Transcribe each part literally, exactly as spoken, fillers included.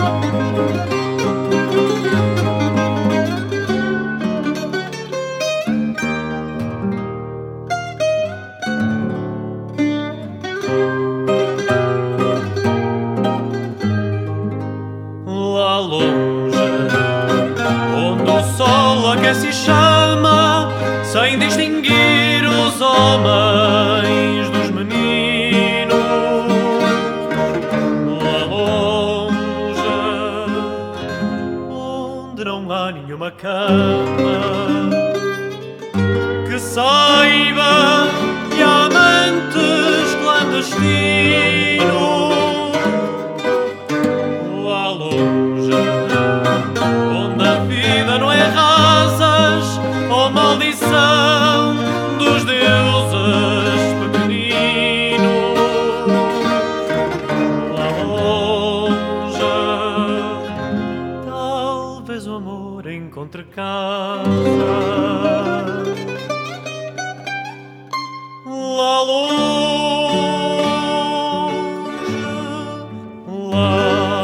Lá longe, onde o sol aquece e chama, sem distinguir os homens dos meninos. Lá longe, onde não há nenhuma cama que saiba de amantes clandestinos. Lá longe, onde a vida não é rasas ou maldição dos deuses pequeninos. Lá longe, talvez o amor encontre casa. Lá longe, lá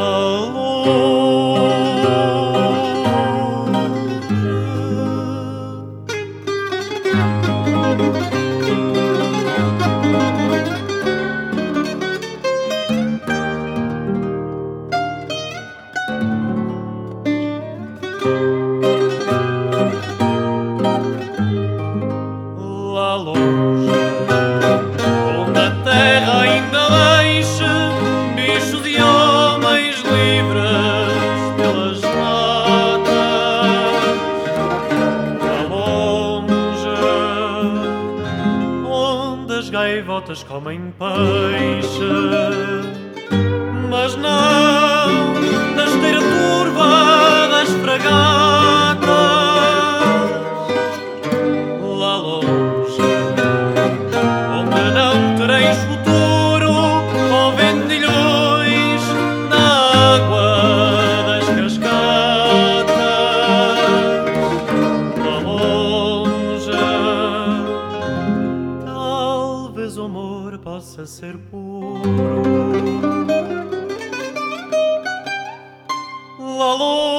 lá longe, onde a terra ainda deixe bichos e homens livres pelas matas. Lá longe, onde as gaivotas comem peixe, mas não na esteira turva das fragatas. Lá longe, onde não tereis futuro ou vendilhões na água das cascatas. Lá longe, talvez o amor possa ser puro. Lá longe,